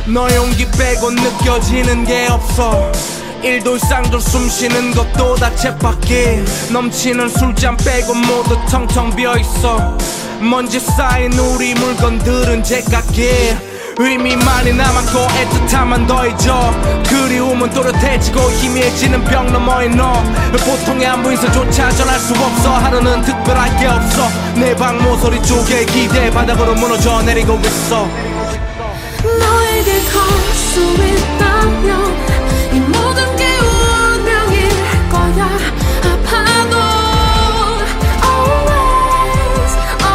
너 용기 빼고 느껴지는 게 없어. 일돌쌍돌 숨쉬는 것도 다 쳇바퀴. 넘치는 술잔 빼고 모두 텅텅 비어있어. 먼지 쌓인 우리 물건들은 제각기. 의미만이 남았고 애틋함만 더해져. 그리움은 또렷해지고 희미해지는 벽 너머에 너. 보통의 안부인사조차 전할 수 없어. 하루는 특별할 게 없어. 내 방 모서리 쪽에 기대 바닥으로 무너져 내리고 있어. 너에게 갈 수 있다면 이 모든 게 운명일 거야. 아파도 always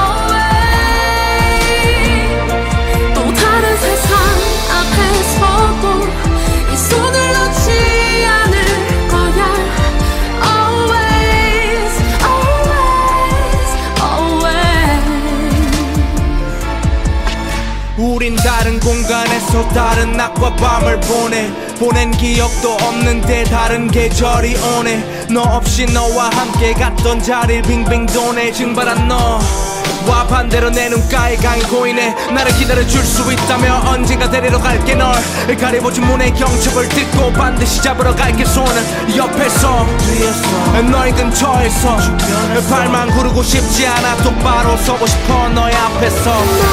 always 또 다른 세상 앞에 서도 이 손을 놓지 않을 거야. always always always 우린 다른 공간에서 다른 낮과 밤을 보낸 기억도 없는데 다른 계절이 오네. 너 없이 너와 함께 갔던 자리를 빙빙 도네. 증발한 너와 반대로 내 눈가에 강이 고이네. 나를 기다려줄 수 있다면 언젠가 데리러 갈게. 널 가려보진 문의 경첩을 뜯고 반드시 잡으러 갈게. 손은 옆에서 너의 근처에서 발만 구르고 싶지 않아. 똑바로 서고 싶어 너의 앞에서.